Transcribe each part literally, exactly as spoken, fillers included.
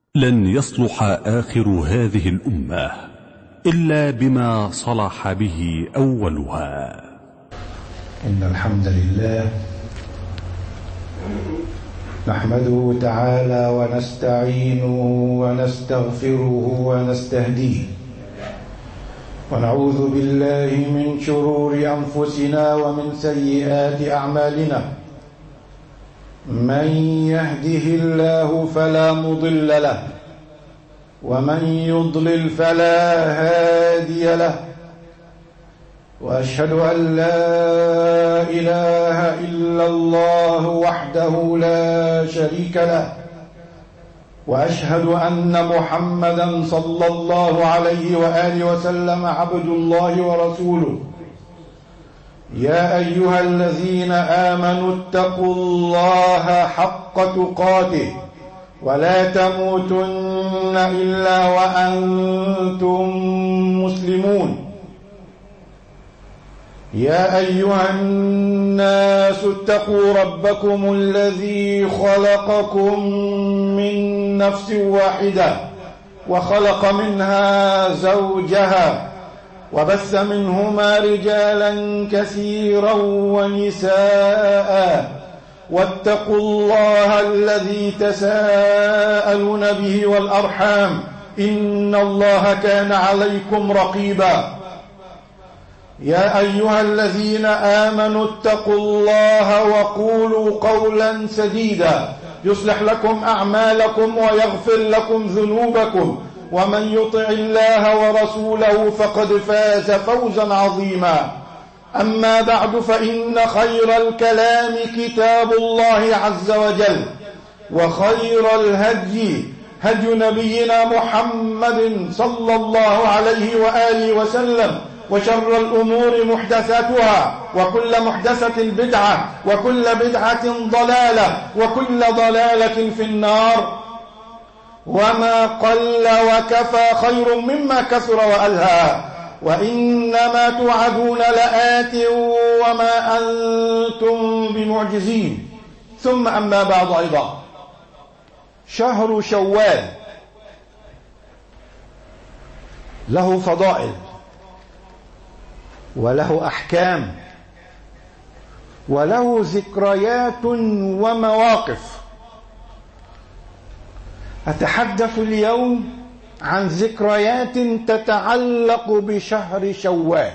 لن يصلح آخر هذه الأمة إلا بما صلح به أولها. إن الحمد لله نحمده تعالى ونستعينه ونستغفره ونستهديه، ونعوذ بالله من شرور أنفسنا ومن سيئات أعمالنا. من يهده الله فلا مضل له، ومن يضلل فلا هادي له، وأشهد أن لا إله إلا الله وحده لا شريك له، وأشهد أن محمدا صلى الله عليه وآله وسلم عبد الله ورسوله. يا أيها الذين آمنوا اتقوا الله حق تقاته ولا تموتن إلا وأنتم مسلمون. يا أيها الناس اتقوا ربكم الذي خلقكم من نفس واحدة وخلق منها زوجها وبث منهما رجالا كثيرا ونساء، واتقوا الله الذي تساءلون به والأرحام إن الله كان عليكم رقيبا. يا أيها الذين آمنوا اتقوا الله وقولوا قولا سديدا يصلح لكم أعمالكم ويغفر لكم ذنوبكم، ومن يطع الله ورسوله فقد فاز فوزا عظيما. أما بعد، فإن خير الكلام كتاب الله عز وجل، وخير الهدي هدي نبينا محمد صلى الله عليه وآله وسلم، وشر الأمور محدثاتها، وكل محدثة بدعة، وكل بدعة ضلالة، وكل ضلالة في النار. وما قل وكفى خير مما كثر وألهى، وإنما توعدون لآت وما أنتم بمعجزين. ثم أما بعد، أيضا شهر شوال له فضائل وله أحكام وله ذكريات ومواقف. أتحدث اليوم عن ذكريات تتعلق بشهر شوال،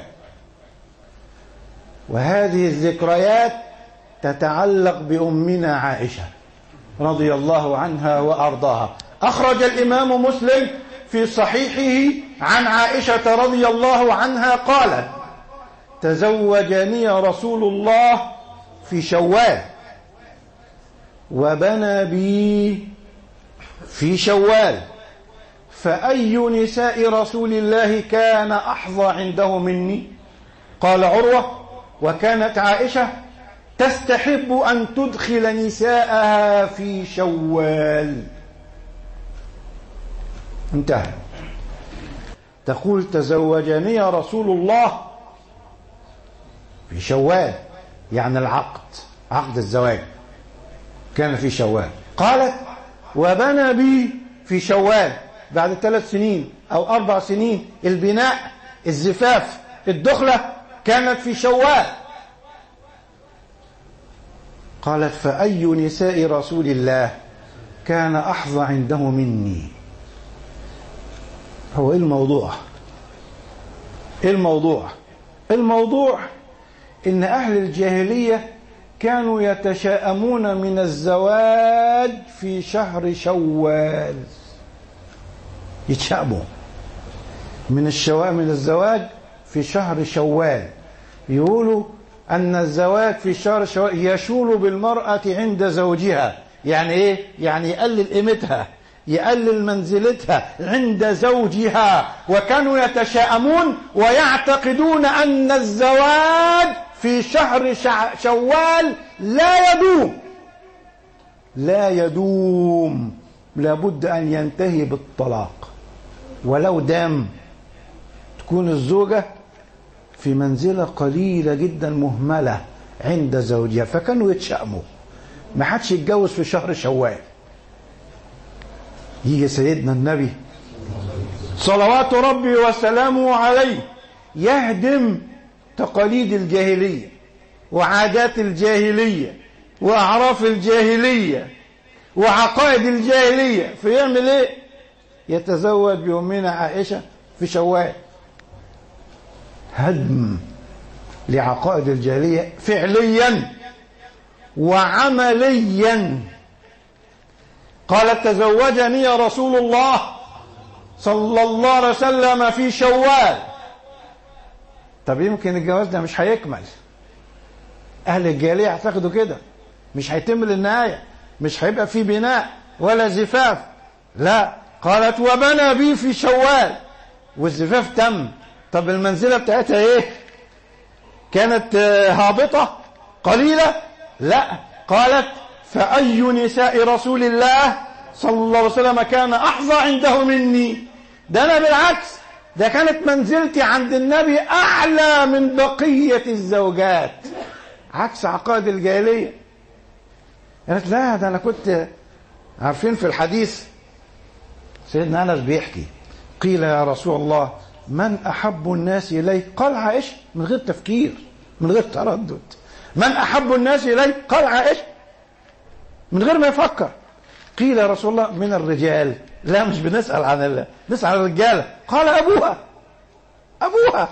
وهذه الذكريات تتعلق بأمنا عائشة رضي الله عنها وأرضاها. أخرج الإمام مسلم في صحيحه عن عائشة رضي الله عنها قالت: تزوجني رسول الله في شوال وبنى بي في شوال، فأي نساء رسول الله كان أحظى عنده مني؟ قال عروة: وكانت عائشة تستحب أن تدخل نساءها في شوال. انتهى. تقول: تزوجني رسول الله في شوال، يعني العقد، عقد الزواج كان في شوال. قالت: وبنى بي في شوال، بعد ثلاث سنين أو أربع سنين البناء، الزفاف، الدخلة كانت في شوال. قالت: فأي نساء رسول الله كان أحظى عنده مني؟ هو إيه الموضوع؟ إيه الموضوع؟ الموضوع إن أهل الجاهلية كانوا يتشاءمون من الزواج في شهر شوال، يتشاءموا من الشواء من الزواج في شهر شوال. يقولوا أن الزواج في شهر شوال يشول بالمرأة عند زوجها. يعني إيه؟ يعني يقلل قيمتها، يقلل منزلتها عند زوجها. وكانوا يتشاءمون ويعتقدون أن الزواج في شهر شوال لا يدوم، لا يدوم، لابد أن ينتهي بالطلاق. ولو دام تكون الزوجة في منزلة قليلة جدا مهملة عند زوجها، فكانوا يتشأموا ما حدش يتجوز في شهر شوال. يجي سيدنا النبي صلوات ربي وسلامه عليه يهدم تقاليد الجاهلية وعادات الجاهلية وأعراف الجاهلية وعقائد الجاهلية، فيعمل ايه؟ يتزوج بأمنا عائشة في شوال. هدم لعقائد الجاهلية فعليا وعمليا. قالت تزوجني يا رسول الله صلى الله عليه وسلم في شوال. طب يمكن الجواز ده مش هيكمل، أهل الجاهلية اعتقدوا كده، مش هيتم للنهاية، مش هيبقى في بناء ولا زفاف. لا، قالت وبنى بي في شوال، والزفاف تم. طب المنزلة بتاعتها ايه؟ كانت هابطة قليلة؟ لا، قالت فأي نساء رسول الله صلى الله عليه وسلم كان أحظى عنده مني. ده أنا بالعكس، ده كانت منزلتي عند النبي أعلى من بقية الزوجات، عكس عقائد الجاهلية. قالت لا، ده أنا كنت، عارفين في الحديث سيدنا أنس بيحكي، قيل يا رسول الله من أحب الناس إليك؟ قال عائشة، من غير تفكير، من غير تردد. من أحب الناس إليك؟ قال عائشة، من غير ما يفكر. قيل يا رسول الله من الرجال؟ لا، مش بنسأل عن الله، نسأل عن الرجالة. قال أبوها، أبوها.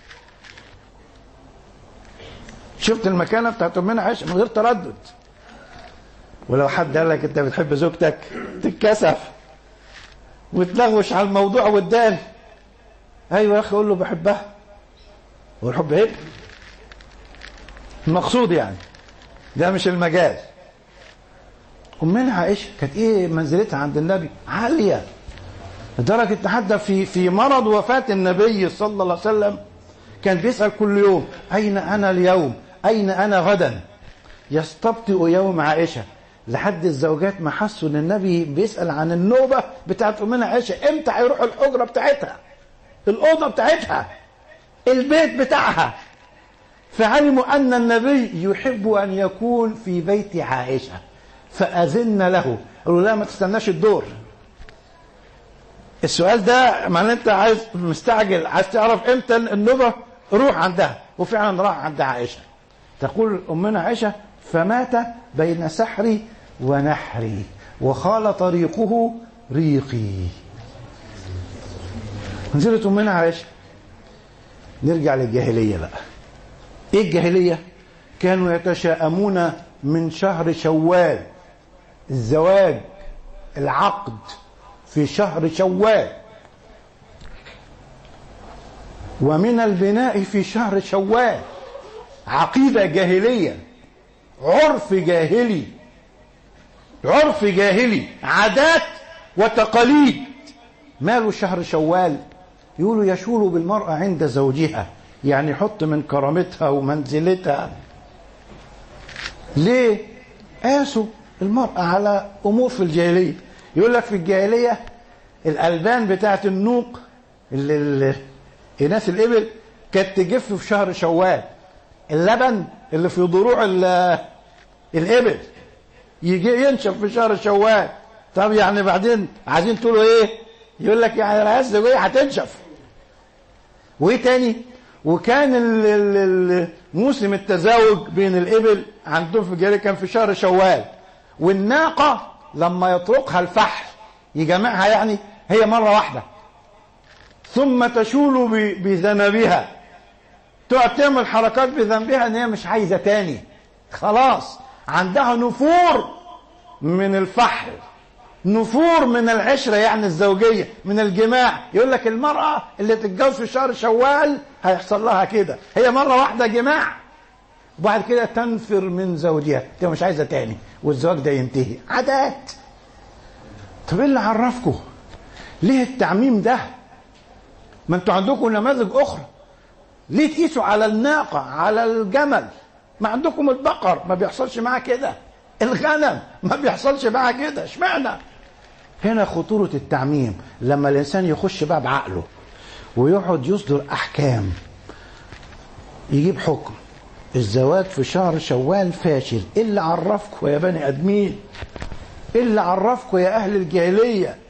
شفت المكانة بتاعت أمنا عائشة من غير تردد. ولو حد قال لك أنت بتحب زوجتك تتكسف وتلغوش على الموضوع والدال. أيوة يا أخي، قول له بحبها. هو الحب هيك المقصود يعني، ده مش المجال. أمنا عائشة كانت إيه منزلتها عند النبي؟ عالية لدرجة حتى في في مرض وفاة النبي صلى الله عليه وسلم كان بيسأل كل يوم أين أنا اليوم؟ أين أنا غدا؟ يستبطئ يوم عائشة، لحد الزوجات ما حسوا ان النبي بيسأل عن النوبة بتاعت أمنا عائشة، امتى هيروحوا الحجرة بتاعتها، الأوضة بتاعتها، البيت بتاعها. فعلموا أن النبي يحب أن يكون في بيت عائشة، فأذن له، قالوا لا ما تستناش الدور. السؤال ده معناه انت عايز مستعجل، عايز تعرف امتى النوبة، روح عندها. وفعلا راح عند عائشة. تقول أمنا عائشة فمات بين سحري ونحري وخال طريقه ريقي. نزلت أمنا عائشة. نرجع للجاهلية بقى. ايه الجاهلية؟ كانوا يتشاءمون من شهر شوال، الزواج، العقد في شهر شوال، ومن البناء في شهر شوال. عقيدة جاهلية، عرف جاهلي، عرف جاهلي، عادات وتقاليد. ماله شهر شوال؟ يقولوا يشول بالمرأة عند زوجها، يعني يحط من كرامتها ومنزلتها. ليه؟ قاسوا المرأة على أمور في الجاهلية. يقول لك في الجاهلية الألبان بتاعت النوق اللي الناس الإبل كانت تجف في شهر شوال. اللبن اللي في ضروع الإبل يجي ينشف في شهر شوال. طب يعني بعدين عايزين تقولوا ايه؟ يقول لك يعني العيال الزوجية هتنشف. وايه تاني؟ وكان موسم التزاوج بين الإبل عندهم في الجاهلية كان في شهر شوال. والناقة لما يطرقها الفحل يجمعها، يعني هي مرة واحدة، ثم تشول بذنبها، تقعد تعمل حركات بذنبها ان هي مش عايزة تاني، خلاص عندها نفور من الفحل، نفور من العشرة يعني الزوجية، من الجماع. يقول لك المرأة اللي تتجوز في شهر شوال هيحصل لها كده، هي مرة واحدة جماع وبعد كده تنفر من زوجها، هي مش عايزة تاني والزواج ده ينتهي. عادات. طب ايه اللي عرفكم؟ ليه التعميم ده؟ ما انتوا عندكم نماذج اخرى. ليه تقيسوا على الناقة، على الجمل؟ ما عندكم البقر ما بيحصلش معاه كده، الغنم ما بيحصلش معاه كده، اشمعنى؟ هنا خطورة التعميم. لما الإنسان يخش بقى بعقله ويقعد يصدر أحكام، يجيب حكم الزواج في شهر شوال فاشل. إيه اللي عرفكم يا بني أدمين؟ إيه اللي عرفكم يا أهل الجاهلية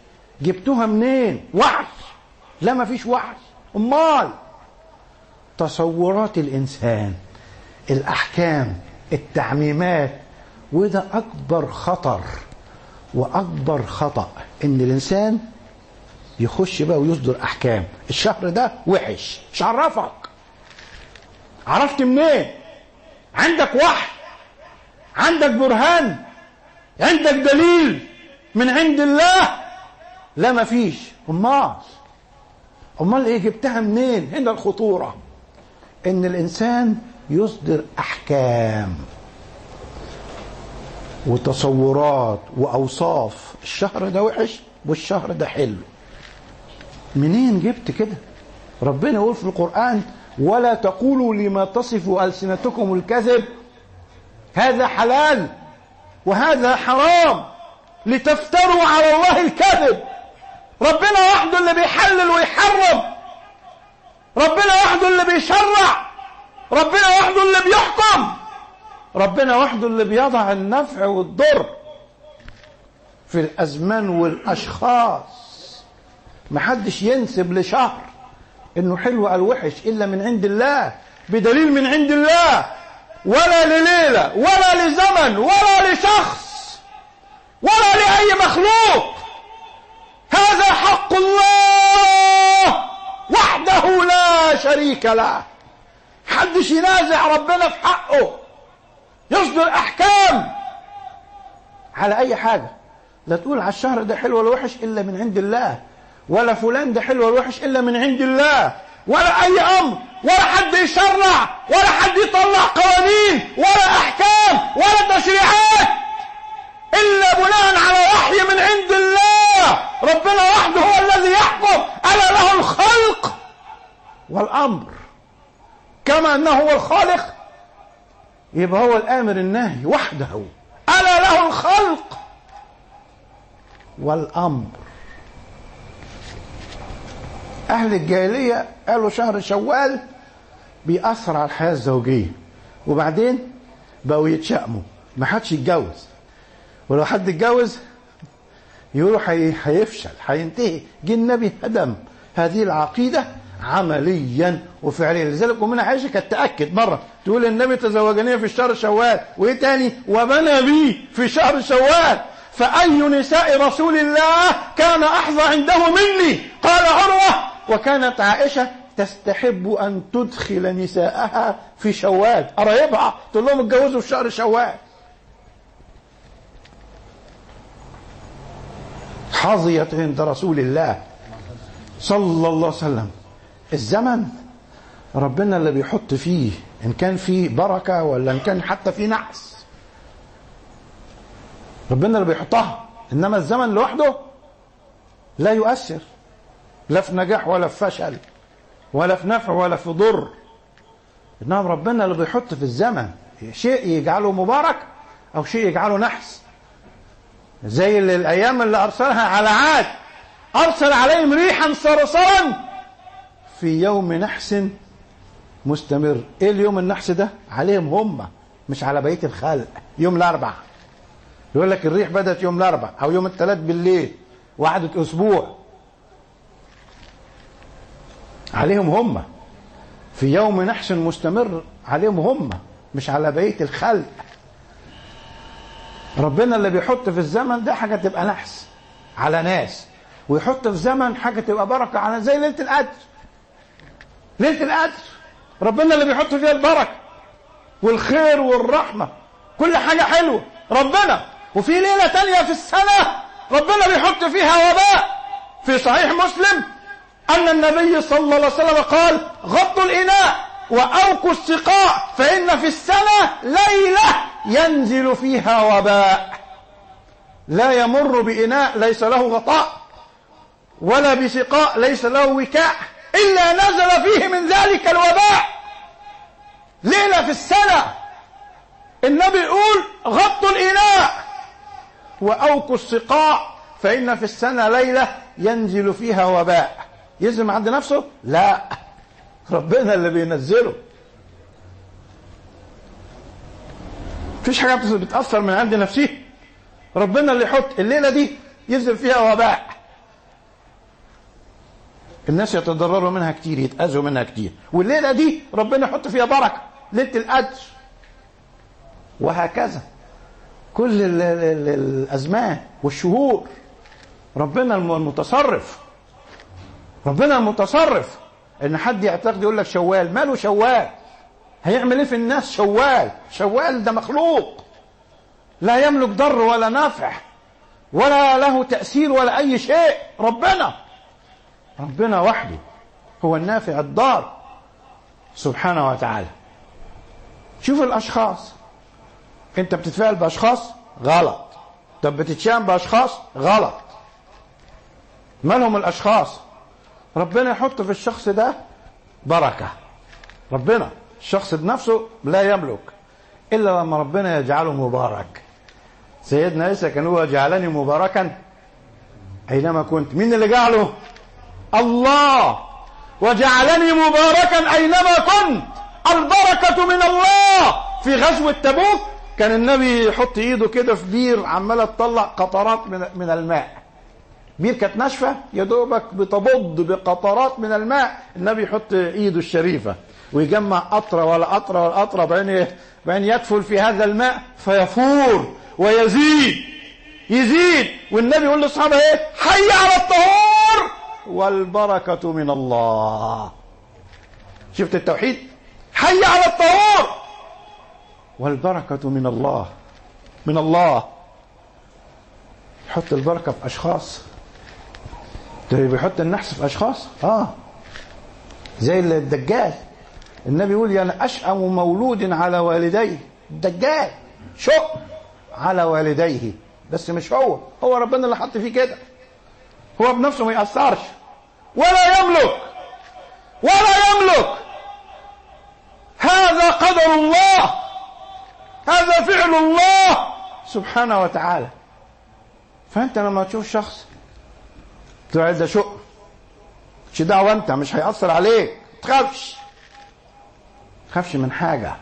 جبتوها منين؟ وحش؟ لا ما فيش وحش. امال تصورات الانسان، الاحكام، التعميمات. وده اكبر خطر واكبر خطأ، ان الانسان يخش بقى ويصدر احكام. الشهر ده وحش، مش عرفك؟ عرفت منين؟ عندك وحي؟ عندك برهان؟ عندك دليل من عند الله؟ لا ما فيش. امال امال ايه جبتها منين؟ هنا الخطورة، ان الانسان يصدر احكام وتصورات واوصاف. الشهر ده وحش والشهر ده حلو. منين جبت كده؟ ربنا يقول في القرآن: ولا تقولوا لما تصف ألسنتكم الكذب هذا حلال وهذا حرام لتفتروا على الله الكذب. ربنا وحده اللي بيحلل ويحرم، ربنا وحده اللي بيشرع، ربنا وحده اللي بيحكم، ربنا وحده اللي بيضع النفع والضر في الأزمان والأشخاص. محدش ينسب لشهر انه حلو او وحش الا من عند الله، بدليل من عند الله، ولا لليلة ولا لزمن ولا لشخص ولا لأي مخلوق. هذا حق الله وحده لا شريك له. محدش ينازع ربنا في حقه، يصدر احكام على اي حاجة. لا تقول على الشهر ده حلو ولا وحش الا من عند الله، ولا فلان ده حلو ولا وحش الا من عند الله، ولا اي امر، ولا حد يشرع، ولا حد يطلع قوانين ولا احكام ولا تشريعات الا بناء على وحي من عند الله. ربنا وحده هو الذي يحكم. الا له الخلق والامر. كما انه هو الخالق يبقى هو الامر الناهي وحده. الا له الخلق والامر. أهل الجاهلية قالوا شهر شوال بيأثر على الحياة الزوجية، وبعدين بقوا يتشائموا، ما حدش يتجوز، ولو حد اتجوز يقولوا هيفشل هينتهي. جه النبي هدم هذه العقيدة عمليا وفعليا. لذلك أمنا عائشة كانت تأكد مرة تقول: النبي تزوجني في شهر شوال، وإيه تاني؟ وبنى بي في شهر شوال، فأي نساء رسول الله كان أحظى عنده مني؟ قال عروة: وكانت عائشة تستحب أن تدخل نساءها في شوال، قرايبها تقول لهم اتجوزوا في شهر شوال. حظيت عند رسول الله صلى الله عليه وسلم. الزمن ربنا اللي بيحط فيه، إن كان فيه بركة ولا إن كان حتى فيه نحس، ربنا اللي بيحطها. إنما الزمن لوحده لا يؤثر، لا في نجاح ولا في فشل ولا في نفع ولا في ضر. إنما ربنا اللي بيحط في الزمن شيء يجعله مبارك أو شيء يجعله نحس. زي اللي الأيام اللي أرسلها على عاد، أرسل عليهم ريحا صرصرا في يوم نحس مستمر. إيه اليوم النحس ده؟ عليهم هم، مش على بقية الخلق. يوم الأربعاء يقول لك الريح بدأت يوم الأربعاء أو يوم الثلاث بالليل وقعدت أسبوع. عليهم هم في يوم نحس مستمر، عليهم هم مش على بقية الخلق. ربنا اللي بيحط في الزمن ده حاجة تبقى نحس على ناس، ويحط في زمن حاجة تبقى بركة على، زي ليلة القدر. ليلة القدر ربنا اللي بيحط فيها البركة والخير والرحمة، كل حاجة حلوة ربنا. وفي ليلة تانية في السنة ربنا بيحط فيها وباء. في صحيح مسلم أن النبي صلى الله عليه وسلم قال: غطوا الإناء وأوقوا السقاء فإن في السنة ليلة ينزل فيها وباء. لا يمر بإناء ليس له غطاء ولا بسقاء ليس له وكاء إلا نزل فيه من ذلك الوباء. ليلة في السنة النبي يقول: غطوا الإناء وأوقوا السقاء فإن في السنة ليلة ينزل فيها وباء. ينزل عند نفسه؟ لا، ربنا اللي بينزله. مفيش حاجة بتأثر من عند نفسه، ربنا اللي يحط الليلة دي ينزل فيها وباء. الناس يتضرروا منها كتير، يتأذوا منها كتير، والليلة دي ربنا يحط فيها بركة، ليلة القدر. وهكذا كل ال ال الأزمان والشهور. ربنا المتصرف، ربنا المتصرف. ان حد يعتقد يقول لك شوال، ماله شوال؟ هيعمل ايه في الناس شوال؟ شوال ده مخلوق لا يملك ضر ولا نافع ولا له تأثير ولا اي شيء. ربنا ربنا وحده هو النافع الضار سبحانه وتعالى. شوف الاشخاص، انت بتتفاعل باشخاص غلط، طب بتتشام باشخاص غلط. مالهم الاشخاص؟ ربنا يحط في الشخص ده بركة. ربنا الشخص بنفسه لا يملك إلا لما ربنا يجعله مبارك. سيدنا عيسى كان هو جعلني مباركا أينما كنت. مين اللي جعله؟ الله. وجعلني مباركا أينما كنت، البركة من الله. في غزوة تبوك كان النبي يحط ايده كده في بير عمالة تطلع قطرات من من الماء. بير كانت ناشفه يا دوبك بتبض بقطرات من الماء، النبي يحط ايده الشريفه ويجمع قطره ولا قطره ولا قطره، بعدين بعدين يدفل في هذا الماء فيفور ويزيد يزيد، والنبي يقول لاصحابه ايه؟ حي على الطهور والبركه من الله. شفت التوحيد؟ حي على الطهور والبركه من الله. من الله يحط البركه في اشخاص. بيحط النحس في اشخاص اه زي الدجال. النبي يقول انا اشأم مولود على والديه. الدجال شؤم على والديه، بس مش هو هو ربنا اللي حط فيه كده. هو بنفسه ما يأثرش ولا يملك ولا يملك. هذا قدر الله، هذا فعل الله سبحانه وتعالى. فانت لما تشوف شخص تقول ده شؤم، مش دعوه، انت مش هيأثر عليك، تخافش تخافش من حاجه.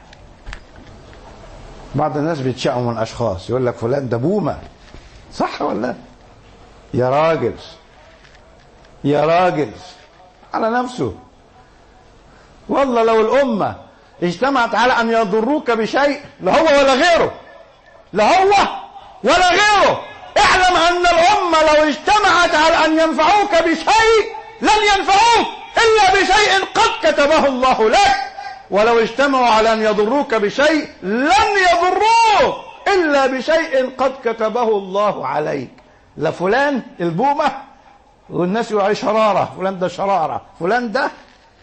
بعض الناس بيتشائموا من الاشخاص، يقول لك فلان ده بومه، صح ولا؟ يا راجل يا راجل على نفسه. والله لو الامه اجتمعت على ان يضروك بشيء، لا هو ولا غيره، لا هو ولا غيره، اعلم ان الامه لو اجتمعت على ان ينفعوك بشيء لن ينفعوك الا بشيء قد كتبه الله لك، ولو اجتمعوا على ان يضروك بشيء لن يضروك الا بشيء قد كتبه الله عليك. لا فلان البومه والناس يقولوا عليه شراره، فلان ده شراره، فلان ده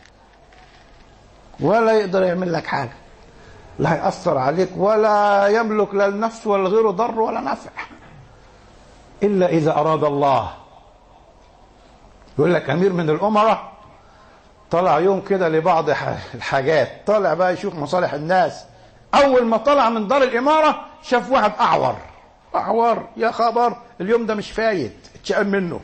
ولا يقدر يعمل لك حاجه، لا هيأثر عليك ولا يملك لا النفس ولا غيره ضر ولا نفع إلا إذا أراد الله. يقول لك أمير من الأمراء طلع يوم كده لبعض الحاجات، طلع بقى يشوف مصالح الناس. أول ما طلع من دار الإمارة شاف واحد أعور أعور، يا خبر اليوم ده مش فايت، اتشأم منه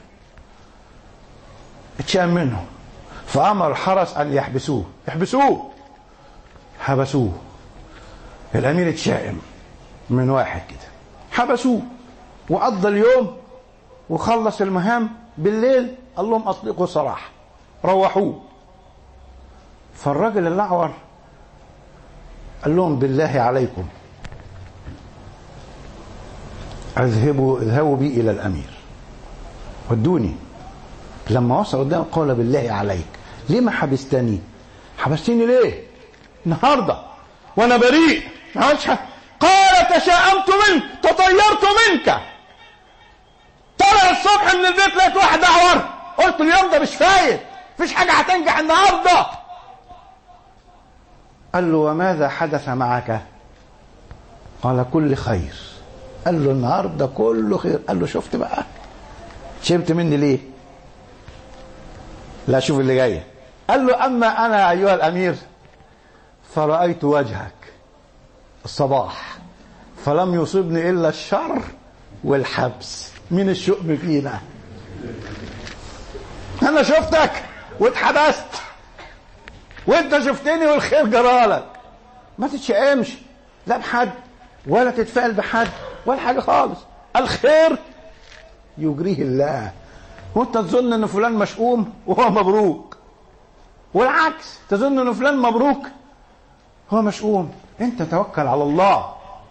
اتشأم منه فأمر الحرس أن يحبسوه يحبسوه حبسوه. الأمير اتشائم من واحد كده، حبسوه وقضى اليوم وخلص المهام. بالليل قال لهم أطلقوا سراح، روحوه. فالراجل الأعور قال لهم بالله عليكم اذهبوا اذهبوا بي إلى الأمير، ودوني. لما وصل قدام قال بالله عليك ليه ما حبستني؟ حبستني ليه النهارده وانا بريء؟ قال تشاءمت منك، تطيرت منك. طلع الصبح من البيت لقيت واحد اعور، قلت اليوم ده مش فايت، مفيش حاجه هتنجح النهارده. قال له وماذا حدث معك؟ قال كل خير. قال له النهارده كله خير. قال له شفت بقى شمت مني ليه؟ لا شوف اللي جاي. قال له اما انا ايها الامير فرأيت وجهك الصباح فلم يصيبني الا الشر والحبس. من الشؤم فينا؟ انا شفتك واتحبست وانت شفتني والخير جرالك. ما تتشائمش لا بحد ولا تتفائل بحد ولا حاجه خالص. الخير يجريه الله وانت تظن ان فلان مشؤوم وهو مبروك، والعكس تظن ان فلان مبروك هو مشؤوم. انت توكل على الله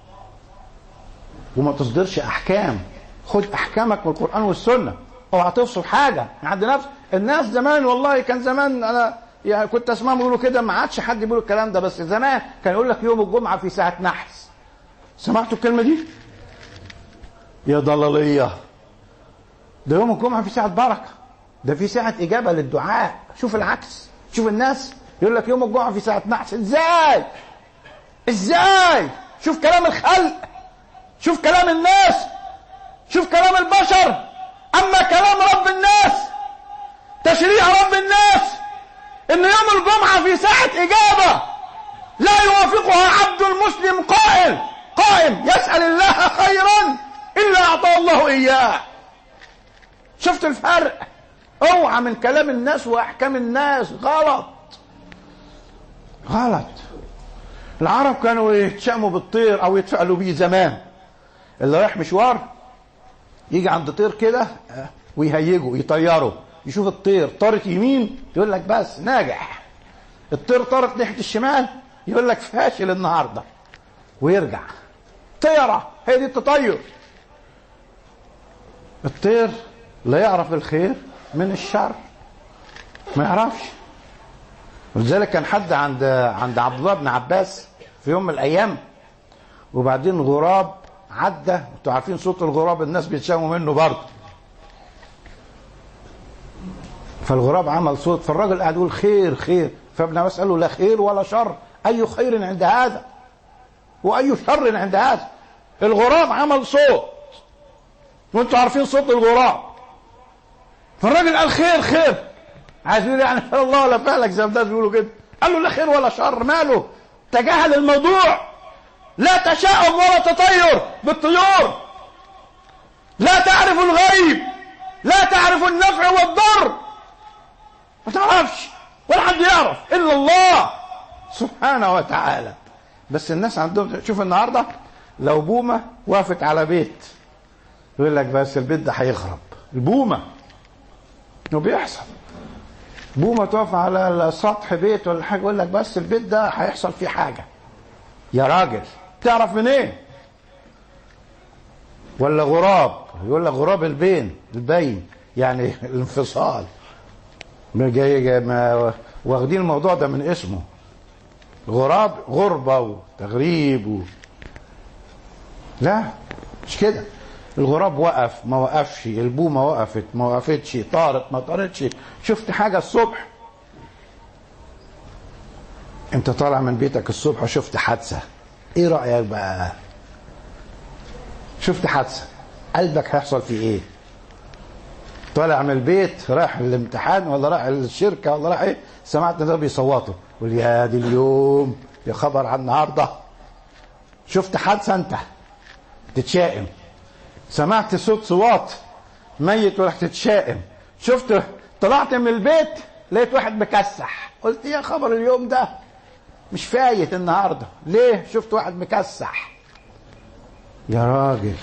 وما تصدرش احكام، خد احكامك من القرآن والسنة، اوعى تفصل حاجة من عند نفسك. الناس زمان والله كان زمان انا يعني كنت اسمعهم يقولوا كده، ما عادش حد بيقول الكلام ده، بس زمان كان يقول لك يوم الجمعة في ساعة نحس. سمعتوا الكلمة دي؟ يا ضلالية، ده يوم الجمعة في ساعة بركة، ده في ساعة إجابة للدعاء. شوف العكس، شوف الناس يقول لك يوم الجمعة في ساعة نحس. ازاي ازاي؟ شوف كلام الخلق، شوف كلام الناس، شوف كلام البشر. اما كلام رب الناس، تشريع رب الناس، ان يوم الجمعة في ساعة إجابة لا يوافقها عبد المسلم قائل قائم يسأل الله خيرا إلا أعطاه الله إياه. شفت الفرق؟ اوعى من كلام الناس واحكام الناس، غلط غلط. العرب كانوا يتشأموا بالطير او يتفائلوا بيه زمان. اللي رايح مشوار يجي عند طير كده ويهيجوا يطيروا، يشوف الطير طارت يمين يقول لك بس ناجح، الطير طارت ناحيه الشمال يقول لك فاشل النهارده، ويرجع. طيره هي دي التطير. الطير لا يعرف الخير من الشر، ما يعرفش. ولذلك كان حد عند عند عبد الله بن عباس في يوم من الايام، وبعدين غراب عدى. انتوا عارفين صوت الغراب الناس بيتشاموا منه برضه. فالغراب عمل صوت، فالراجل قاعد يقول خير خير، فابن عباس قال له لا خير ولا شر، اي خير عند هذا واي شر عند هذا. الغراب عمل صوت وانتوا عارفين صوت الغراب، فالراجل قال خير خير، عايز يقول يعني الله ولا فعلك زي ما الناس بيقولوا كده. قال له لا خير ولا شر، ماله؟ تجاهل الموضوع. لا تشاؤم ولا تطير بالطيور، لا تعرف الغيب، لا تعرف النفع والضر، ما تعرفش ولا حد يعرف الا الله سبحانه وتعالى. بس الناس عندهم، شوف النهارده لو بومه وقفت على بيت يقول لك بس البيت ده هيخرب. البومه وبيحصل، بومه تقف على سطح بيت ولا حاجه يقول لك بس البيت ده هيحصل فيه حاجه. يا راجل تعرف منين؟ إيه؟ ولا غراب يقول لك غراب البين البين يعني الانفصال. جاي جاي ما واخدين الموضوع ده من اسمه غراب، غربه وتغريب و... لا مش كده. الغراب وقف ما وقفش، البومه وقفت ما وقفتش، طارت ما طارتش. شفت حاجه الصبح، انت طالع من بيتك الصبح وشفت حادثه، ايه رايك بقى؟ شفت حادثه قلبك هيحصل فيه ايه؟ طالع من البيت رايح الامتحان ولا رايح الشركه ولا رايح ايه، سمعت ده بيصوتوا قول يا دي اليوم، يا خبر عن النهارده. شفت حادثه انت تتشائم، سمعت صوت صوات ميت ورحت تتشائم. شفت طلعت من البيت لقيت واحد مكسح، قلت يا خبر اليوم ده مش فايت النهارده. ليه؟ شفت واحد مكسح. يا راجل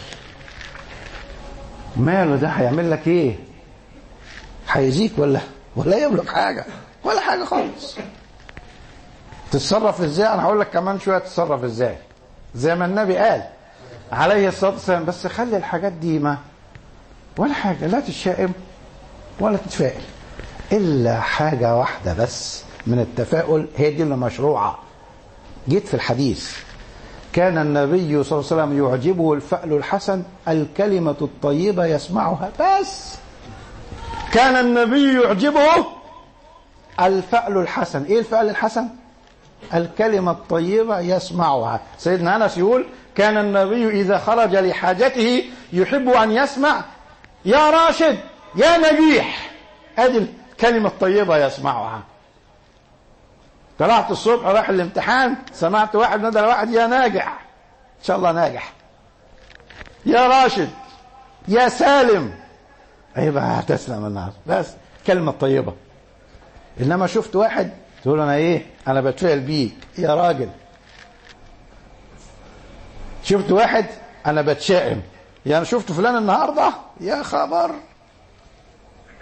ماله ده؟ هيعمل لك ايه؟ هيزيك ولا ولا يملك حاجه ولا حاجه خالص. تتصرف ازاي؟ انا هقول لك كمان شويه تتصرف ازاي زي ما النبي قال عليه الصلاه والسلام. بس خلي الحاجات دي ما ولا حاجه، لا تتشائم ولا تتفائل الا حاجه واحده بس من التفاؤل، هي دي اللي مشروعه. جيت في الحديث كان النبي صلى الله عليه وسلم يعجبه الفأل الحسن، الكلمة الطيبة يسمعها. بس كان النبي يعجبه الفأل الحسن. ايه الفأل الحسن؟ الكلمة الطيبة يسمعها. سيدنا أنس يقول كان النبي إذا خرج لحاجته يحب أن يسمع يا راشد يا نجيح. ادي الكلمة الطيبة يسمعها. طلعت الصبح رايح الامتحان، سمعت واحد ندى واحد يا ناجح، ان شاء الله ناجح، يا راشد يا سالم، هيبقى هتسلم النهارده. بس كلمة طيبة. انما شفت واحد تقول انا ايه، انا بتفائل بيك يا راجل. شفت واحد انا بتشائم، يعني شفت فلان النهارده يا خبر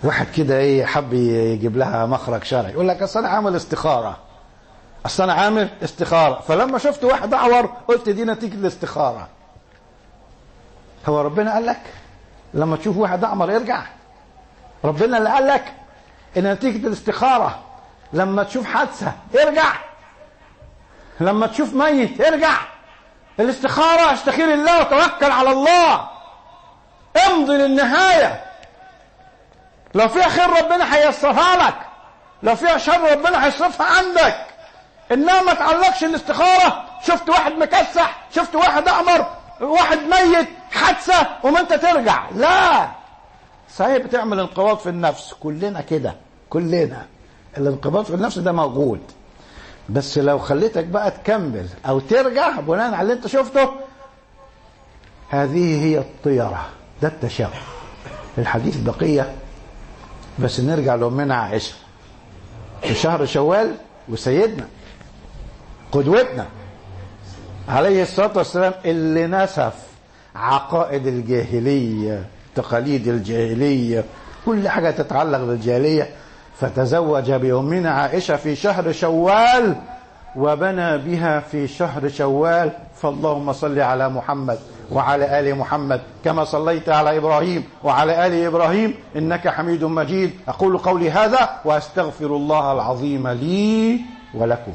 واحد كده ايه حب يجيب لها مخرج شرعي، يقول لك اصل انا عامل استخاره، اصل انا عامل استخاره، فلما شفت واحد اعور قلت دي نتيجه الاستخاره. هو ربنا قال لك لما تشوف واحد اعمر ارجع؟ ربنا اللي قال لك ان نتيجه الاستخاره لما تشوف حادثه ارجع، لما تشوف ميت ارجع؟ الاستخاره استخير الله وتوكل على الله، امضي للنهايه. لو فيها خير ربنا هيسرها لك، لو فيها شر ربنا هيصرفها عندك. انما ما تعلقش الاستخاره، شفت واحد مكسح، شفت واحد اعمر، واحد ميت، حادثه وما انت ترجع. لا، صحيح بتعمل انقباض في النفس، كلنا كده، كلنا الانقباض في النفس ده موجود، بس لو خليتك بقى تكمل او ترجع بناء على اللي انت شفته، هذه هي الطيره، ده التشاؤم. الحديث بقيه، بس نرجع لأمنا عائشة في شهر شوال، وسيدنا قدوتنا عليه الصلاة والسلام اللي نسف عقائد الجاهلية، تقاليد الجاهلية، كل حاجة تتعلق بالجاهلية، فتزوج بأمنا عائشة في شهر شوال وبنى بها في شهر شوال. فاللهم صل على محمد وعلى آل محمد كما صليت على إبراهيم وعلى آل إبراهيم إنك حميد مجيد. أقول قولي هذا وأستغفر الله العظيم لي ولكم.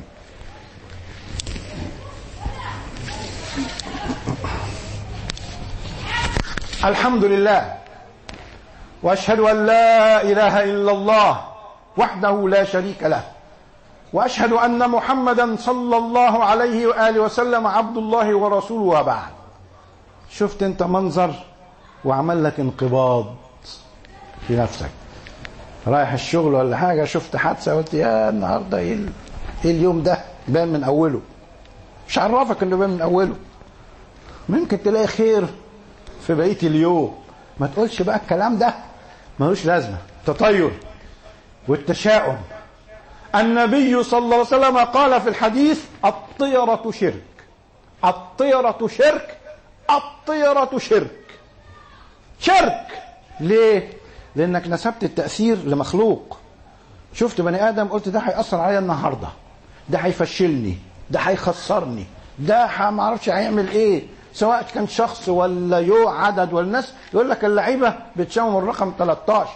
الحمد لله، وأشهد أن لا إله إلا الله وحده لا شريك له، وأشهد أن محمدا صلى الله عليه وآله وسلم عبد الله ورسوله، وبعد. شفت انت منظر وعمل لك انقباض في نفسك، رايح الشغل ولا حاجة، شفت حادثة قلت يا النهاردة ايه اليوم ده بان من أوله. مش عرفك انه بان من أوله، ممكن تلاقي خير في بقية اليوم. ما تقولش بقى الكلام ده ملوش لازمة، تطير والتشاؤم. النبي صلى الله عليه وسلم قال في الحديث الطيرة شرك، الطيرة شرك، الطيرة شرك. شرك ليه؟ لأنك نسبت التأثير لمخلوق. شفت بني آدم قلت ده هيأثر عليا النهاردة، ده هيفشلني، ده هيخسرني، ده ما اعرفش هيعمل ايه، سواء كان شخص ولا يو عدد ولا ناس. يقول لك اللعيبة بتشاوم الرقم تلتاشر،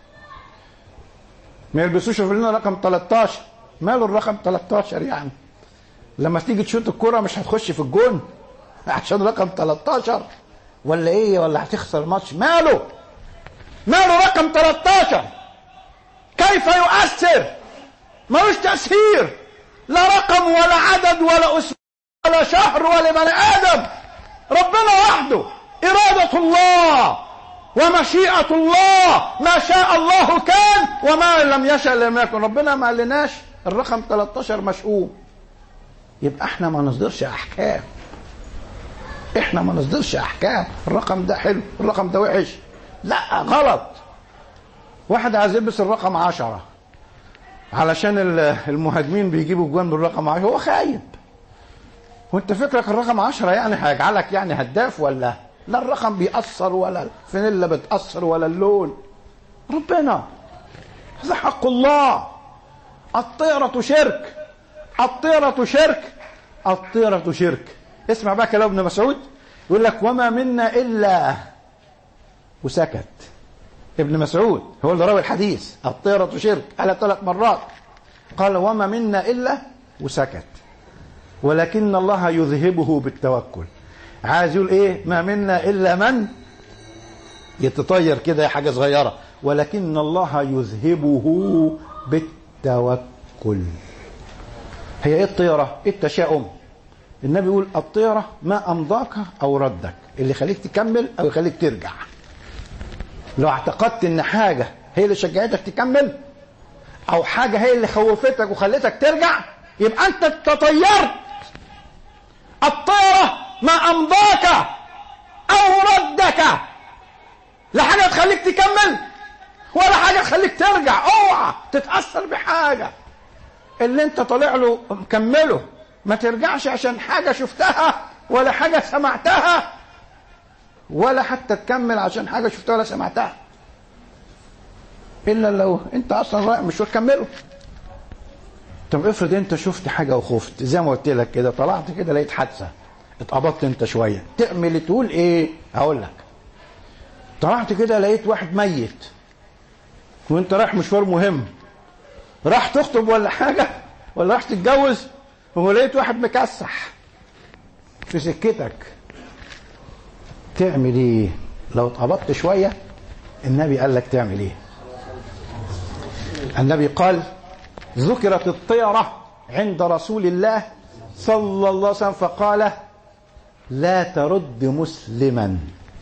ما يلبسوش في لنا رقم تلتاشر. ماله الرقم تلتاشر يعني؟ لما تيجي تشوت الكرة مش هتخش في الجون عشان رقم تلتاشر ولا ايه؟ ولا هتخسر الماتش؟ ماله ماله رقم تلتاشر؟ كيف يؤثر؟ ملوش تأثير، لا رقم ولا عدد ولا اسبوع ولا شهر ولا بني آدم. ربنا وحده، إرادة الله ومشيئة الله، ما شاء الله كان وما لم يشأ لم يكن. ربنا ما قالناش الرقم تلتاشر مشؤوم، يبقى احنا ما نصدرش احكام، احنا ما نصدرش احكام الرقم ده حلو الرقم ده وحش، لا غلط. واحد عايز يلبس الرقم عشرة علشان المهاجمين بيجيبوا جوان بالرقم عشرة، هو خايب. وانت فكرك الرقم عشرة يعني هيجعلك يعني هداف؟ ولا لا، الرقم بيأثر ولا الفانيلا بتأثر ولا اللون. ربنا، هذا حق الله. الطيرة شرك، الطيرة شرك، الطيرة شرك. اسمع بقى كلام ابن مسعود، يقول لك وما منا إلا، وسكت. ابن مسعود هو اللي راوي الحديث، الطيرة شرك قال ثلاث مرات، قال وما منا إلا، وسكت. ولكن الله يذهبه بالتوكل. عايز يقول ايه؟ ما منا إلا من يتطير كده حاجة صغيرة، ولكن الله يذهبه بالتوكل. هي ايه الطيرة؟ ايه التشاؤم؟ النبي يقول الطيرة ما أمضاك أو ردك، اللي يخليك تكمل أو يخليك ترجع. لو اعتقدت ان حاجة هي اللي شجعتك تكمل او حاجة هي اللي خوفتك وخلتك ترجع، يبقى انت تطيرت. الطيرة ما أمضاك أو ردك، لا حاجة تخليك تكمل ولا حاجة تخليك ترجع. اوعى تتأثر بحاجة، اللي انت طالع له مكمله، ما ترجعش عشان حاجة شفتها ولا حاجة سمعتها، ولا حتى تكمل عشان حاجة شفتها ولا سمعتها. الا لو انت اصلا رايح مشوار كمله. طب افرض انت شفت حاجه وخفت زي ما قلت لك كده، طلعت كده لقيت حادثه اتقبضت انت شويه، تعمل تقول ايه؟ هقول لك. طلعت كده لقيت واحد ميت وانت رايح مشوار مهم، راح تخطب ولا حاجه ولا راح تتجوز ولقيت واحد مكسح في سكتك، تعمل ايه؟ لو اتقبضت شويه النبي قال لك تعمل ايه؟ النبي قال: ذكرت الطيرة عند رسول الله صلى الله عليه وسلم فقال: لا ترد مسلما،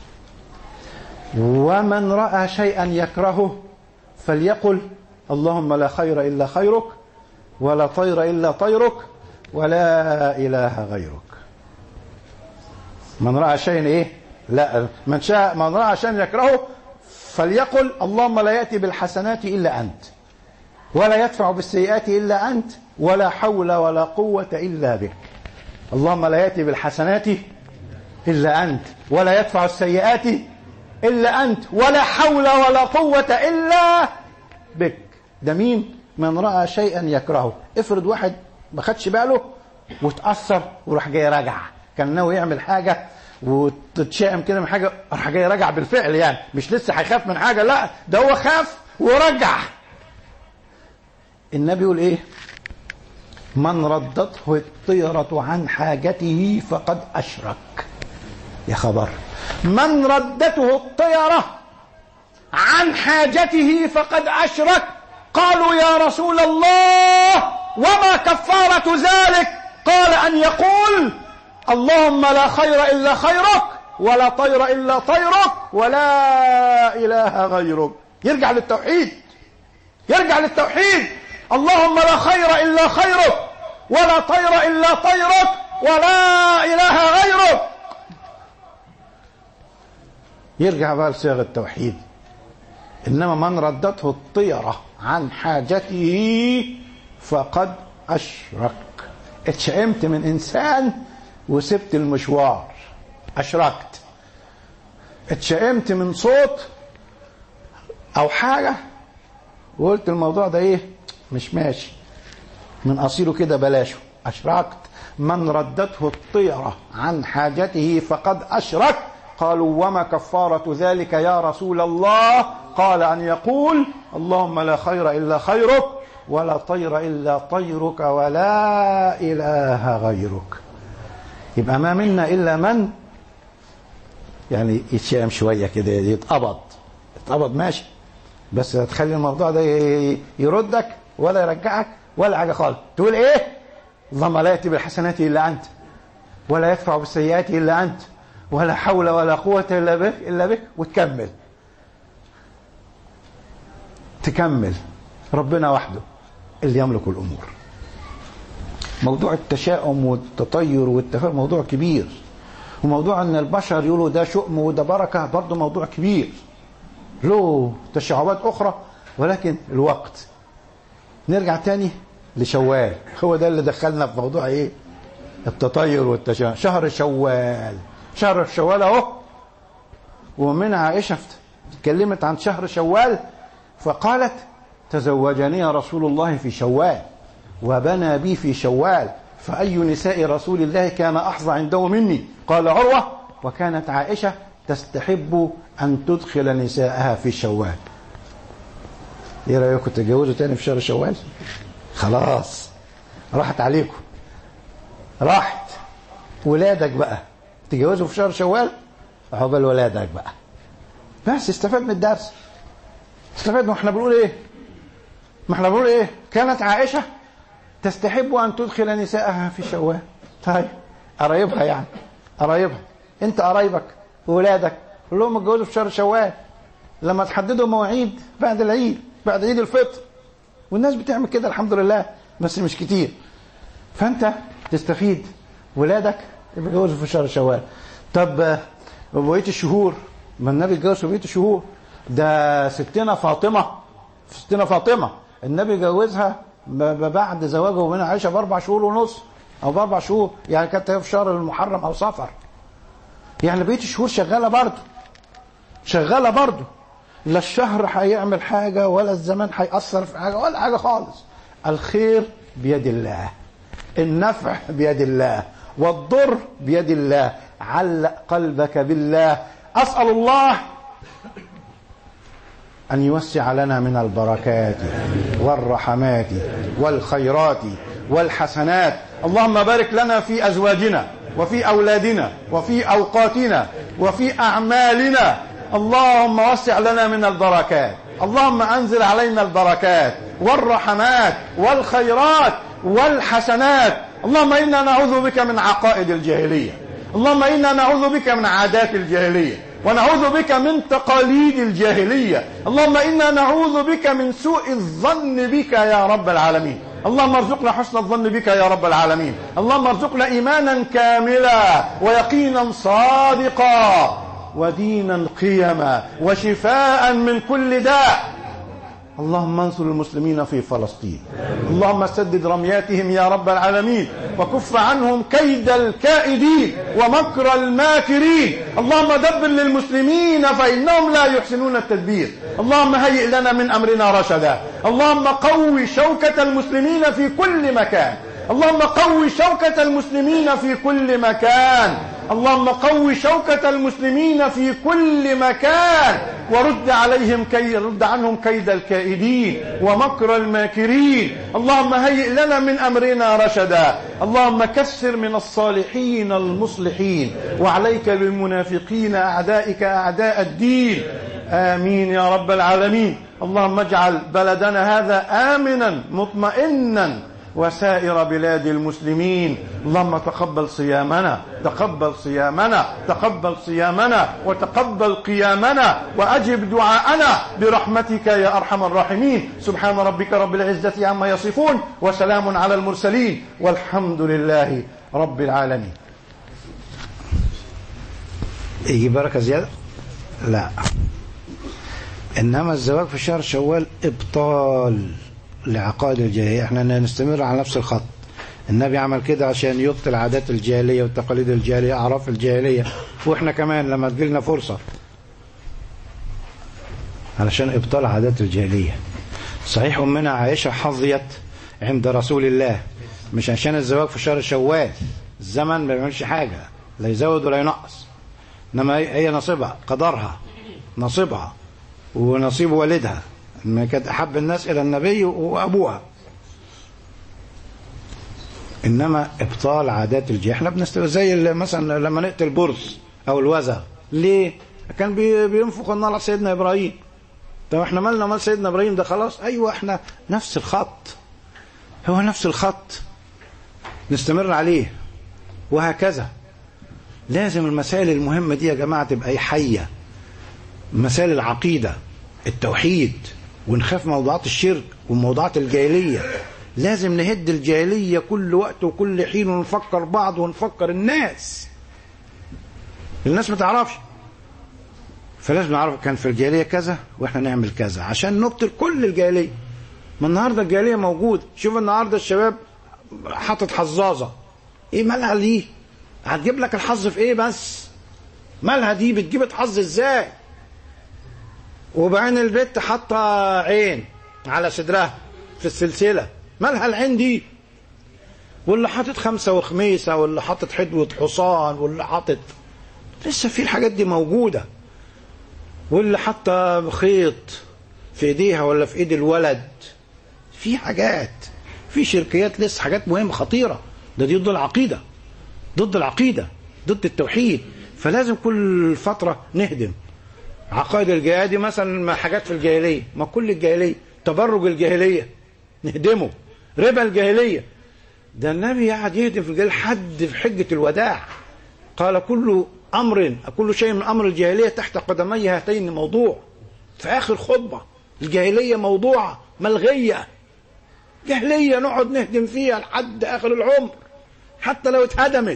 ومن رأى شيئا يكرهه فليقل: اللهم لا خير إلا خيرك، ولا طير إلا طيرك، ولا إله غيرك. من رأى شيئا إيه؟ لا من شاء من رأى شيئا يكرهه فليقل: اللهم لا يأتي بالحسنات إلا أنت، ولا يدفع بالسيئات إلا أنت، ولا حول ولا قوة إلا بك. اللهم لا يأتي بالحسنات إلا أنت، ولا يدفع السيئات إلا أنت، ولا حول ولا قوة إلا بك. ده مين؟ من رأى شيئا يكرهه. افرض واحد ما خدش باله وتأثر وراح جاي راجع، كان ناوي يعمل حاجة وتتشائم كده من حاجة، راح جاي راجع بالفعل، يعني مش لسه هيخاف من حاجة، لا ده هو خاف ورجع. النبي يقول ايه؟ من ردته الطيرة عن حاجته فقد أشرك. يا خبر، من ردته الطيرة عن حاجته فقد أشرك. قالوا يا رسول الله وما كفارة ذلك؟ قال: أن يقول: اللهم لا خير إلا خيرك، ولا طير إلا طيرك، ولا إله غيرك. يرجع للتوحيد، يرجع للتوحيد. اللهم لا خير إلا خيرك، ولا طير إلا طيرك، ولا إله غيرك. يرجع بقى لصيغ التوحيد. إنما من ردته الطيرة عن حاجته فقد أشرك. اتشائمت من إنسان وسبت المشوار، أشركت. اتشائمت من صوت أو حاجة وقلت الموضوع ده إيه؟ مش ماشي، من أصيله كده بلاشه، أشركت. من ردته الطيرة عن حاجته فقد أشرك. قالوا وما كفارة ذلك يا رسول الله؟ قال: أن يقول: اللهم لا خير إلا خيرك، ولا طير إلا طيرك، ولا إله غيرك. يبقى ما منا إلا من يعني يتشائم شوية كده، يتقبض يتقبض ماشي، بس تخلي الموضوع ده يردك ولا يرجعك ولا حاجة خالص. تقول ايه؟ اللهم لا يأتي بالحسنات إلا أنت، ولا يدفع بالسيئات إلا أنت، ولا حول ولا قوة إلا بك إلا بك وتكمل تكمل ربنا وحده اللي يملك الأمور. موضوع التشاؤم والتطير والتفاؤل موضوع كبير، وموضوع أن البشر يقولوا ده شؤم وده بركة برضه موضوع كبير له تشعبات أخرى، ولكن الوقت. نرجع تاني لشوال، هو ده اللي دخلنا في موضوع ايه؟ التطير والتشاؤم. شهر شوال، شهر شوال اهو. ومن عائشة اتكلمت عن شهر شوال فقالت: تزوجني رسول الله في شوال وبنى بي في شوال، فأي نساء رسول الله كان أحظى عنده مني؟ قال عروة: وكانت عائشة تستحب أن تدخل نساءها في شوال. ايه رأيكم تتجوزوا تاني في شهر شوال؟ خلاص راحت عليكم، راحت. ولادك بقى تتجوزوا في شهر شوال، عقبال ولادك بقى. بس استفاد من الدرس، استفاد. ما احنا بنقول ايه؟ ما احنا بنقول ايه؟ كانت عائشة تستحب أن تدخل نساءها في شوال. طيب قرايبها، يعني قرايبها، انت قرايبك وولادك كلهم اتجوزوا في شهر شوال، لما تحددوا مواعيد بعد العيد، بعد عيد الفطر، والناس بتعمل كده الحمد لله بس مش كتير. فانت تستفيد، ولادك يتجوزوا في شهر شوال. طب بقيه الشهور، ما النبي اتجوز في بقيه الشهور. ده ستنا فاطمه، ستنا فاطمه النبي جوزها بعد زواجه من عائشه باربع شهور ونص او باربع شهور، يعني كانت في شهر المحرم او صفر. يعني بقيه الشهور شغاله برضه، شغاله برضه. لا الشهر هيعمل حاجة ولا الزمان هيأثر في حاجة ولا حاجة خالص. الخير بيد الله، النفع بيد الله، والضر بيد الله. علق قلبك بالله. أسأل الله أن يوسع لنا من البركات والرحمات والخيرات والحسنات. اللهم بارك لنا في أزواجنا وفي أولادنا وفي أوقاتنا وفي أعمالنا. اللهم وسع لنا من البركات. اللهم أنزل علينا البركات والرحمات والخيرات والحسنات. اللهم إنا نعوذ بك من عقائد الجاهلية. اللهم إنا نعوذ بك من عادات الجاهلية، ونعوذ بك من تقاليد الجاهلية. اللهم إنا نعوذ بك من سوء الظن بك يا رب العالمين. اللهم ارزقنا حسن الظن بك يا رب العالمين. اللهم ارزقنا إيمانا كاملا ويقينا صادقا ودينا قيما وشفاء من كل داء. اللهم انصر المسلمين في فلسطين. اللهم سدد رمياتهم يا رب العالمين، وكف عنهم كيد الكائدين ومكر الماكرين. اللهم دبر للمسلمين فإنهم لا يحسنون التدبير. اللهم هيئ لنا من أمرنا رشدا. اللهم قوي شوكة المسلمين في كل مكان. اللهم قوي شوكة المسلمين في كل مكان. اللهم قوي شوكة المسلمين في كل مكان، ورد عليهم كي رد عنهم كيد الكائدين ومكر الماكرين. اللهم هيئ لنا من أمرنا رشدا. اللهم كسر من الصالحين المصلحين، وعليك بالمنافقين أعدائك أعداء الدين. آمين يا رب العالمين. اللهم اجعل بلدنا هذا آمنا مطمئنا وسائر بلاد المسلمين. اللهم تقبل صيامنا، تقبل صيامنا، تقبل صيامنا، وتقبل قيامنا، وأجب دعاءنا برحمتك يا أرحم الراحمين. سبحان ربك رب العزة عما يصفون، وسلام على المرسلين، والحمد لله رب العالمين. يجي بركة زيادة؟ لا. إنما الزواج في شهر شوال إبطال لعقائد الجاهلية. احنا نستمر على نفس الخط. النبي عمل كده عشان يبطل عادات الجاهلية والتقاليد الجاهلية، أعراف الجاهلية، واحنا كمان لما تجيلنا فرصة علشان إبطال عادات الجاهلية. صحيح أمنا عائشة حظيت عند رسول الله، مش عشان الزواج في شهر شوال، الزمن ما بيعملش حاجة، لا يزود ولا ينقص، إنما هي نصيبها، قدرها، نصيبها ونصيب والدها، ما كانت أحب الناس إلى النبي وأبوها. إنما إبطال عادات الجاهلية. احنا بنستوى زي مثلا لما نقتل برص أو الوزغ، ليه؟ كان بينفخ النار على سيدنا إبراهيم. طب احنا مالنا مال سيدنا إبراهيم ده؟ خلاص. أيوة احنا نفس الخط، هو نفس الخط نستمر عليه، وهكذا. لازم المسائل المهمة دي يا جماعة تبقى حية، مسائل العقيدة، التوحيد، ونخاف موضوعات الشرك وموضوعات الجاهلية. لازم نهد الجاهلية كل وقت وكل حين، ونفكر بعض ونفكر الناس. الناس ما تعرفش، فلازم نعرف كان في الجاهلية كذا واحنا نعمل كذا عشان نبطل كل الجاهلية. ما النهاردة الجاهلية موجود. شوف النهاردة الشباب حاطط حظاظة، ايه مالها ليه؟ هتجيب لك الحظ في ايه بس؟ مالها دي؟ بتجيب الحظ ازاي؟ وبعين البت حاطه عين على صدرها في السلسله، مالها العين دي؟ واللي حاطط خمسه وخميسه، واللي حاطط حدوه حصان، واللي حاطط لسه في الحاجات دي موجوده، واللي حاطه خيط في ايديها ولا في ايد الولد. في حاجات، في شركيات لسه حاجات مهمه خطيره. ده دي ضد العقيده، ضد العقيده، ضد التوحيد. فلازم كل فتره نهدم عقائد الجاهلية دي. مثلا حاجات في الجاهلية، ما كل الجاهلية، تبرج الجاهلية نهدمه، ربا الجاهلية. ده النبي قاعد يهدم في الجاهلية حد في حجة الوداع، قال كل أمر كل شيء من أمر الجاهلية تحت قدمي هاتين موضوع. في آخر خطبة الجاهلية موضوعة ملغية، جاهلية نقعد نهدم فيها لحد آخر العمر حتى لو اتهدمت.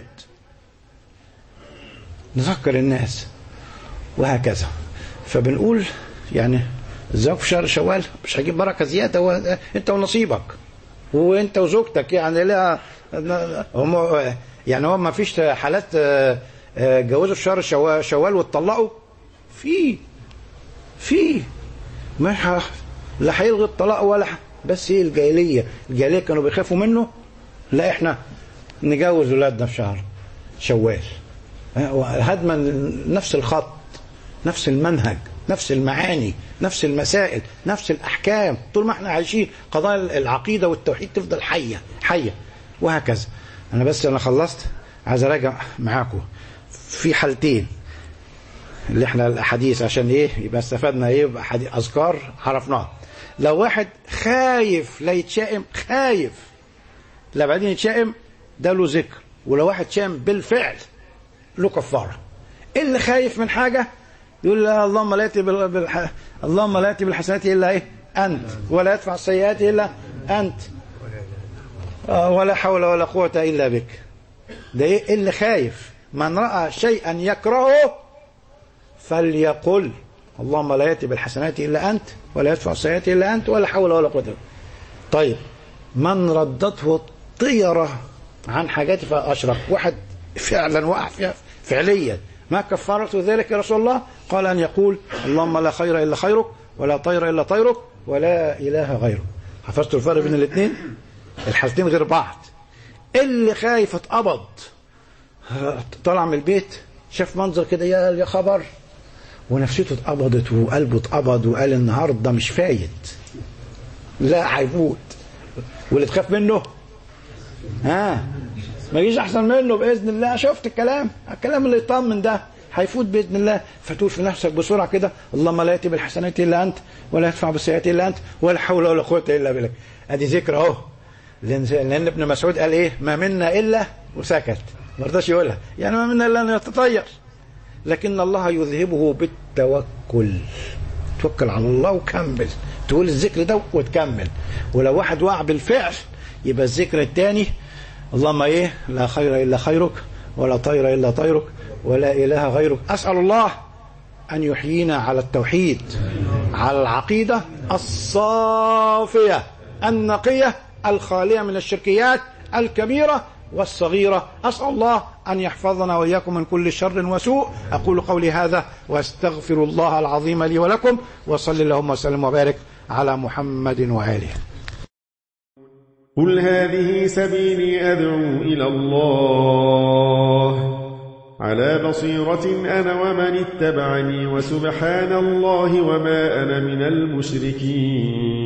نذكر الناس وهكذا. فبنقول يعني الزواج في شهر شوال مش هيجيب بركه زياده، هو انت ونصيبك وانت وزوجتك. يعني لا هم يعني هو ما فيش حالات جوازوا في شهر شوال واتطلقوا؟ في في مش ه... لا هيلغي الطلاق ولا ح... بس ايه الجاهليه الجاهليه كانوا بيخافوا منه. لا احنا نجوز ولادنا في شهر شوال، هدما نفس الخط، نفس المنهج، نفس المعاني، نفس المسائل، نفس الأحكام. طول ما احنا عايشين قضايا العقيدة والتوحيد تفضل حية حية، وهكذا. أنا بس أنا خلصت، عايز أراجع معاكم في حالتين اللي احنا الأحاديث عشان إيه يبقى استفدنا إيه أذكار عرفناها. لو واحد خايف لا يتشائم، خايف لا بعدين يتشائم، ده له ذكر. ولو واحد شائم بالفعل له كفارة. اللي خايف من حاجة يقول لا اللهم لا يأتي بالح... اللهم لا يأتي بالحسنات إلا إيه أنت، ولا يدفع السيئات إلا أنت، آه ولا حول ولا قوة إلا بك. ده إيه اللي خايف؟ من رأى شيئا يكرهه فليقل اللهم لا يأتي بالحسنات إلا أنت، ولا يدفع السيئات إلا أنت، ولا حول ولا قوة إلا بك. طيب من ردته الطيرة عن حاجات فأشرك، واحد فعلا وقع فيها فعليا، ما كفارة ذلك يا رسول الله؟ قال أن يقول اللهم لا خير إلا خيرك، ولا طير إلا طيرك، ولا إله غيرك. حفظت الفرق بين الاثنين؟ الحالتين غير بعض. اللي خايف اتقبض، طلع من البيت شاف منظر كده يا خبر، ونفسيته اتقبضت وقلبه اتقبض وقال النهارده مش فايت، لا هيفوت. واللي تخاف منه ها ما يجيش احسن منه باذن الله. شفت الكلام الكلام اللي يطمن ده هيفوت باذن الله. فتقول في نفسك بسرعه كده اللهم لا ياتي بالحسنات الا انت، ولا يدفع بالسيئات الا انت، ولا حول ولا قوه الا بالله. ادي ذكر اهو. لان ابن مسعود قال ايه؟ ما منا الا، وسكت ما رضاش يقولها، يعني ما منا الا ان يتطير، لكن الله يذهبه بالتوكل. توكل على الله وكمل، تقول الذكر ده وتكمل. ولو واحد وقع بالفعل يبقى الذكر الثاني اللهم ايه لا خير الا خيرك، ولا طير الا طيرك، ولا اله غيرك. اسال الله ان يحيينا على التوحيد، على العقيده الصافيه النقيه الخاليه من الشركيات الكبيره والصغيره. اسال الله ان يحفظنا واياكم من كل شر وسوء. اقول قولي هذا واستغفر الله العظيم لي ولكم، وصلى اللهم وسلم وبارك على محمد واله. قل هذه سبيلي أدعو إلى الله على بصيرة أنا ومن اتبعني، وسبحان الله وما أنا من المشركين.